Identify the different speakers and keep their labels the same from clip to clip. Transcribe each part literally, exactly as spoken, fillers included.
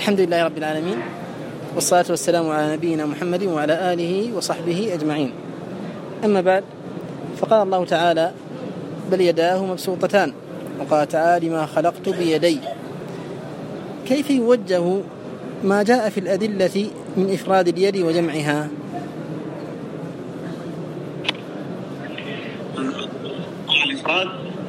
Speaker 1: الحمد لله رب العالمين، والصلاة والسلام على نبينا محمد وعلى آله وصحبه أجمعين. أما بعد، فقال الله تعالى: بل يداه مبسوطتان، وقال تعالى: ما خلقت بيدي. كيف يوجه ما جاء في الأدلة من إفراد اليد وجمعها؟
Speaker 2: الإفراد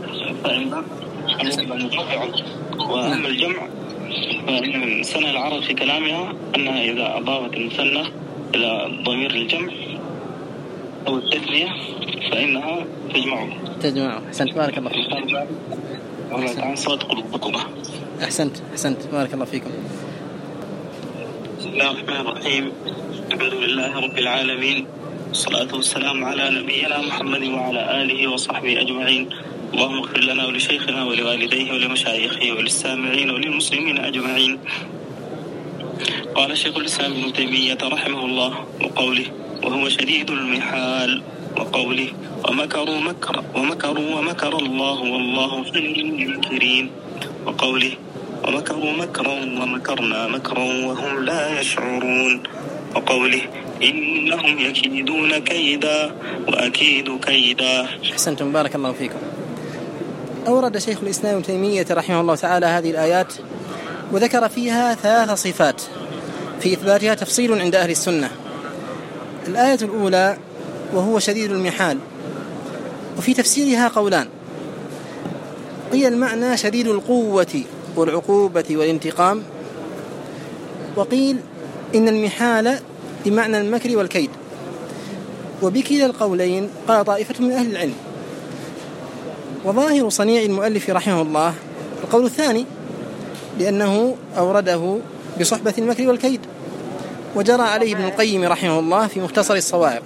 Speaker 2: وأما الجمع فإن سنة العرب في كلامها أنها إذا أضافت المثنى إلى ضمير الجمع أو التثنية فإنها تجمعه
Speaker 1: تجمعه أحسنت، بارك الله فيكم. أحسنت أحسنت بارك الله فيكم.
Speaker 2: بسم الله الرحمن الرحيم. الحمد لله رب العالمين، والصلاة والسلام على نبينا محمد وعلى آله وصحبه أجمعين. اللهم اغفر لنا ولشيخنا ولوالديه ولمشايخه وللسامعين وللمسلمين أجمعين. قال شيخ الإسلام ابن تيمية رحمه الله وقوله: وهو شديد المحال، وقوله: ومكروا مكر ومكروا ومكر الله والله خير الماكرين، وقوله: ومكروا مكرا ومكرنا مكرا وهم لا يشعرون، وقوله: إنهم يكيدون كيدا وأكيد كيدا.
Speaker 1: أحسنتم بارك الله فيكم. أورد شيخ الإسلام ابن تيمية رحمه الله تعالى هذه الآيات وذكر فيها ثلاث صفات في إثباتها تفصيل عند أهل السنة. الآية الأولى: وهو شديد المحال، وفي تفسيرها قولان. قيل المعنى شديد القوة والعقوبة والانتقام، وقيل إن المحال بمعنى المكر والكيد. وبكلا القولين قال طائفة من أهل العلم. وظاهر صنيع المؤلف رحمه الله القول الثاني، لأنه أورده بصحبة المكر والكيد، وجرى عليه ابن القيم رحمه الله في مختصر الصواعق.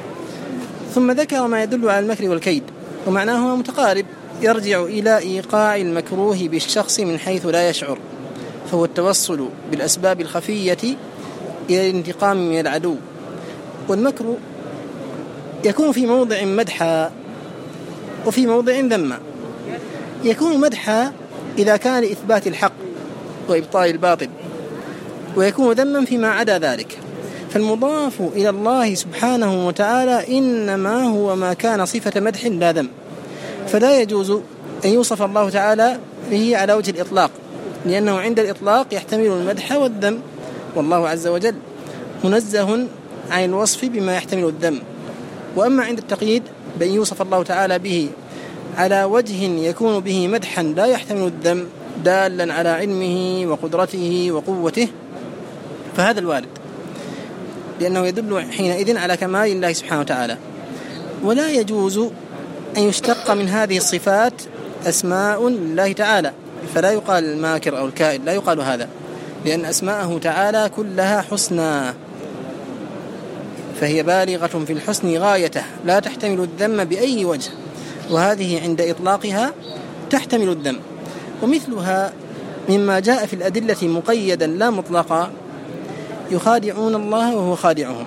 Speaker 1: ثم ذكر ما يدل على المكر والكيد، ومعناه متقارب، يرجع إلى إيقاع المكروه بالشخص من حيث لا يشعر، فهو التوصل بالأسباب الخفية إلى الانتقام من العدو. والمكر يكون في موضع مدحا وفي موضع ذما. يكون مدحا إذا كان لإثبات الحق وإبطال الباطل، ويكون ذما فيما عدا ذلك. فالمضاف إلى الله سبحانه وتعالى إنما هو ما كان صفة مدح لا ذم، فلا يجوز أن يوصف الله تعالى به على وجه الإطلاق، لأنه عند الإطلاق يحتمل المدح والذم، والله عز وجل منزه عن الوصف بما يحتمل الذم. وأما عند التقييد بأن يوصف الله تعالى به على وجه يكون به مدحا لا يحتمل الذم دالا على علمه وقدرته وقوته، فهذا الوارد، لأنه يدل حينئذ على كمال الله سبحانه وتعالى. ولا يجوز أن يشتق من هذه الصفات أسماء لله تعالى، فلا يقال الماكر أو الكائد، لا يقال هذا، لأن أسماءه تعالى كلها حسنى، فهي بالغة في الحسن غايته، لا تحتمل الذم بأي وجه، وهذه عند إطلاقها تحتمل الذم. ومثلها مما جاء في الأدلة مقيدا لا مطلقا: يخادعون الله وهو خادعهم.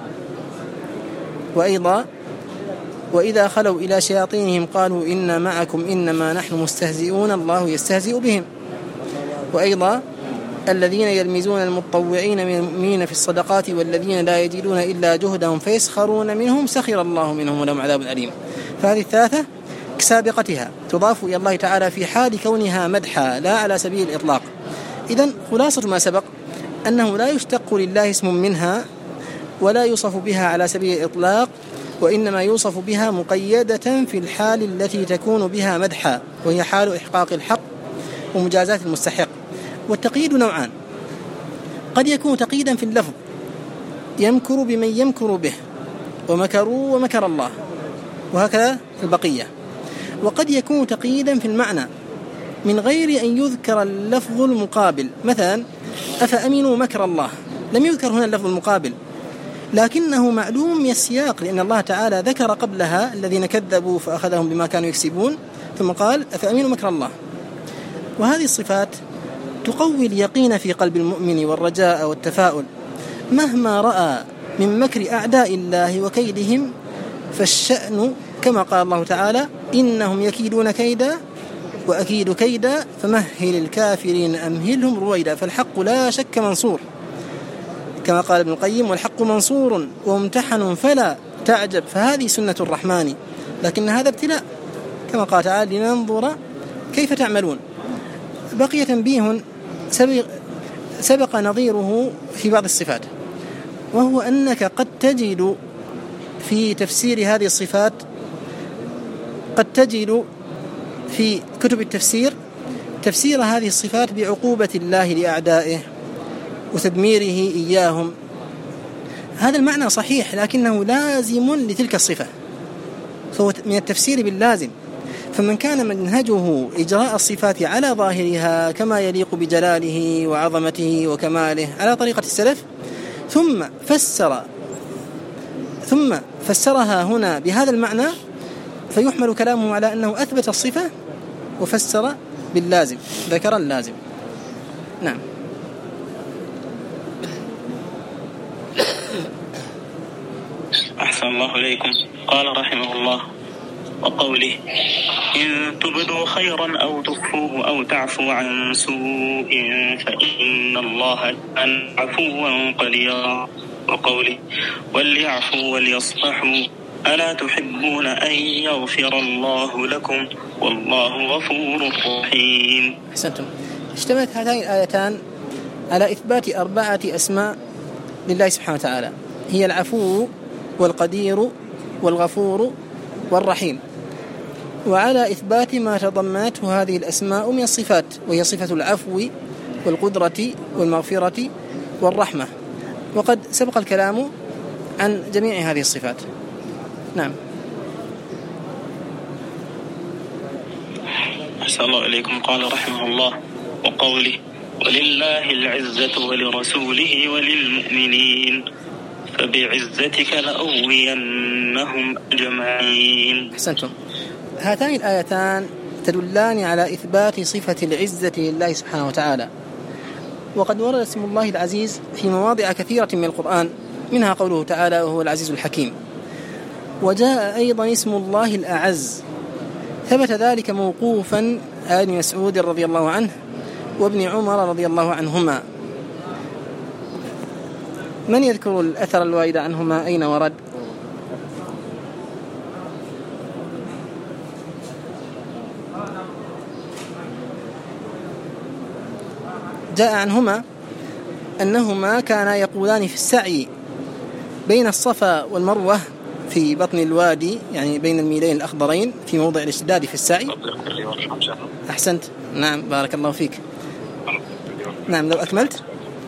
Speaker 1: وأيضا: وإذا خلوا إلى شياطينهم قالوا إنا معكم إنما نحن مستهزئون الله يستهزئ بهم. وأيضا: الذين يلمزون المتطوعين من المؤمنين في الصدقات والذين لا يجدون إلا جهدهم فيسخرون منهم سخر الله منهم ولهم عذاب أليم. فهذه الثلاثة كسابقتها تضاف إلى الله تعالى في حال كونها مدحا لا على سبيل الإطلاق. إذن خلاصة ما سبق أنه لا يشتق لله اسم منها ولا يوصف بها على سبيل الإطلاق، وإنما يوصف بها مقيدة في الحال التي تكون بها مدحا، وهي حال إحقاق الحق ومجازات المستحق. والتقييد نوعان: قد يكون تقييدا في اللفظ، يمكر بمن يمكر به، ومكروا ومكر الله، وهكذا البقية. وقد يكون تقييدا في المعنى من غير أن يذكر اللفظ المقابل، مثلا: أفأمنوا مكر الله، لم يذكر هنا اللفظ المقابل، لكنه معلوم من السياق، لأن الله تعالى ذكر قبلها الذين كذبوا فأخذهم بما كانوا يكسبون، ثم قال: أفأمنوا مكر الله. وهذه الصفات تقوي اليقين في قلب المؤمن والرجاء والتفاؤل مهما رأى من مكر أعداء الله وكيدهم. فالشأن كما قال الله تعالى: إنهم يكيدون كيدا وأكيد كيدا فمهل الكافرين أمهلهم رويدا. فالحق لا شك منصور كما قال ابن القيم: والحق منصور وممتحن فلا تعجب. فهذه سنة الرحمن، لكن هذا ابتلاء كما قال تعالى: لننظر كيف تعملون. بقي تنبيه سبق, سبق نظيره في بعض الصفات، وهو أنك قد تجد في تفسير هذه الصفات، قد تجد في كتب التفسير تفسير هذه الصفات بعقوبة الله لأعدائه وتدميره إياهم. هذا المعنى صحيح، لكنه لازم لتلك الصفة، فهو من التفسير باللازم. فمن كان منهجه إجراء الصفات على ظاهرها كما يليق بجلاله وعظمته وكماله على طريقة السلف، ثم فسر ثم فسرها هنا بهذا المعنى، فيحمل كلامه على أنه أثبت الصفة وفسر باللازم، ذكر اللازم. نعم.
Speaker 2: أحسن الله إليكم. قال رحمه الله: وقوله: إن تبدوا خيرا أو تخفوه أو تعفو عن سوء فإن الله كان عفوا قديرا. وقوله: وليعفوا وليصفحوا ألا تحبون أن يغفر الله لكم والله غفور رحيم.
Speaker 1: أحسنتم. اشتملت هاتين الآيتان على إثبات أربعة أسماء لله سبحانه وتعالى، هي العفو والقدير والغفور والرحيم، وعلى إثبات ما تضمنته هذه الأسماء من الصفات، وهي صفة العفو والقدرة والمغفرة والرحمة. وقد سبق الكلام عن جميع هذه الصفات. نعم.
Speaker 2: أحسن الله إليكم. قال رحمه الله: وقوله: ولله العزة ولرسوله وللمؤمنين فبعزتك لأغوينهم أجمعين.
Speaker 1: أحسنتم. هاتان الآيتان تدلان على إثبات صفة العزة لله سبحانه وتعالى، وقد ورد اسم الله العزيز في مواضع كثيرة من القرآن، منها قوله تعالى: وهو العزيز الحكيم. وجاء أيضا اسم الله الأعز، ثبت ذلك موقوفا عن ابن مسعود رضي الله عنه وابن عمر رضي الله عنهما. من يذكر الأثر الوارد عنهما؟ أين ورد؟ جاء عنهما أنهما كانا يقولان في السعي بين الصفا والمروة في بطن الوادي، يعني بين الميلين الأخضرين في موضع الاشتداد في السعي. أحسنت. نعم، بارك الله فيك. نعم، لو أكملت.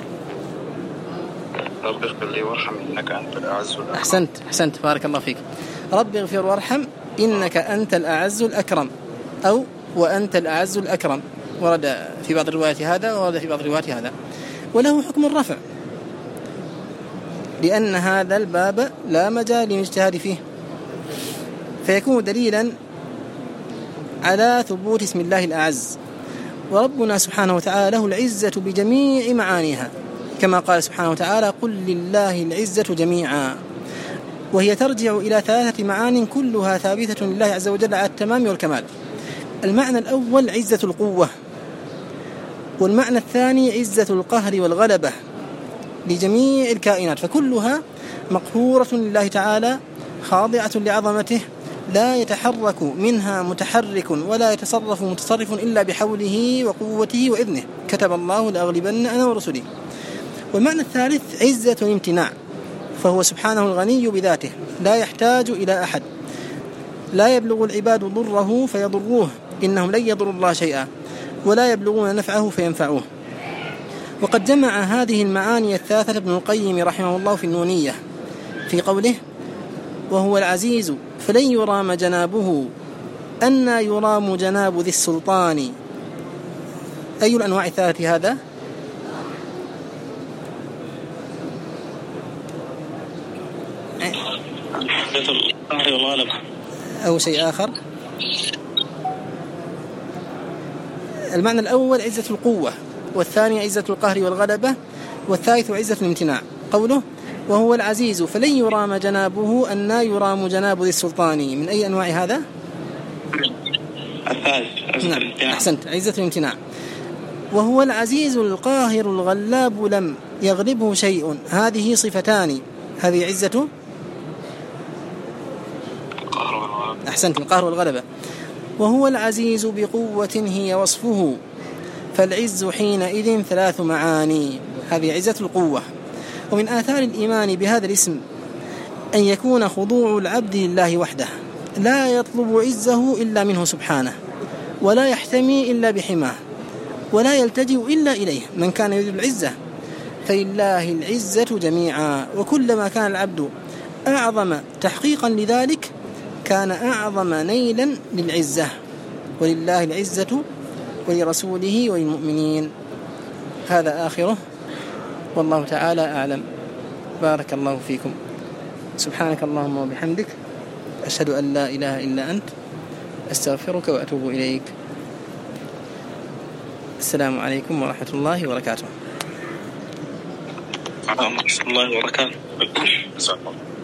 Speaker 2: رب اغفر لي وارحم إنك أنت الأعز الأكرم.
Speaker 1: أحسنت أحسنت بارك الله فيك. رب اغفر وارحم إنك أنت الأعز الأكرم، أو وأنت الأعز الأكرم، ورد في بعض الروايات هذا وورد في بعض الروايات هذا، وله حكم الرفع، لأن هذا الباب لا مجال للاجتهاد فيه، فيكون دليلا على ثبوت اسم الله الأعز. وربنا سبحانه وتعالى له العزة بجميع معانيها، كما قال سبحانه وتعالى: قل لله العزة جميعا. وهي ترجع إلى ثلاثة معان كلها ثابتة لله عز وجل على التمام والكمال. المعنى الأول عزة القوة، والمعنى الثاني عزة القهر والغلبة لجميع الكائنات، فكلها مقهورة لله تعالى خاضعة لعظمته، لا يتحرك منها متحرك ولا يتصرف متصرف إلا بحوله وقوته وإذنه، كتب الله لأغلبن أنا ورسلي. والمعنى الثالث عزة الامتناع، فهو سبحانه الغني بذاته لا يحتاج إلى أحد، لا يبلغ العباد ضره فيضروه، إنهم لن يضروا الله شيئا، ولا يبلغون نفعه فينفعوه. وقد جمع هذه المعاني الثلاثة ابن القيم رحمه الله في النونية في قوله: وهو العزيز فلن يرام جنابه أن يرام جناب ذي السلطان. أي الأنواع الثلاثة هذا؟ أو شيء آخر؟ المعنى الأول عزة القوة، والثاني عزة القهر والغلبة، والثالث عزة الامتناع. قوله: وهو العزيز فلن يرام جنابه أن يرام جناب ذي السلطان، من أي أنواع هذا؟
Speaker 2: الثالث
Speaker 1: نعم أحسنت، عزة الامتناع. وهو العزيز القاهر الغلاب لم يغلبه شيء، هذه صفتان، هذه عزة أحسنت القهر والغلبة. وهو العزيز بقوة هي وصفه، فالعز حينئذ ثلاث معاني، هذه عزة القوة. ومن آثار الإيمان بهذا الاسم أن يكون خضوع العبد لله وحده، لا يطلب عزه إلا منه سبحانه، ولا يحتمي إلا بحماه، ولا يلتجئ إلا إليه. من كان يريد العزة فلله العزة جميعا، وكلما كان العبد أعظم تحقيقا لذلك كان أعظم نيلا للعزة. ولله العزة ولرسوله وللمؤمنين. هذا آخره، والله تعالى أعلم. بارك الله فيكم. سبحانك اللهم وبحمدك، أشهد أن لا إله إلا أنت، أستغفرك وأتوب إليك. السلام عليكم ورحمة الله وبركاته.
Speaker 2: ورحمة الله وبركاته.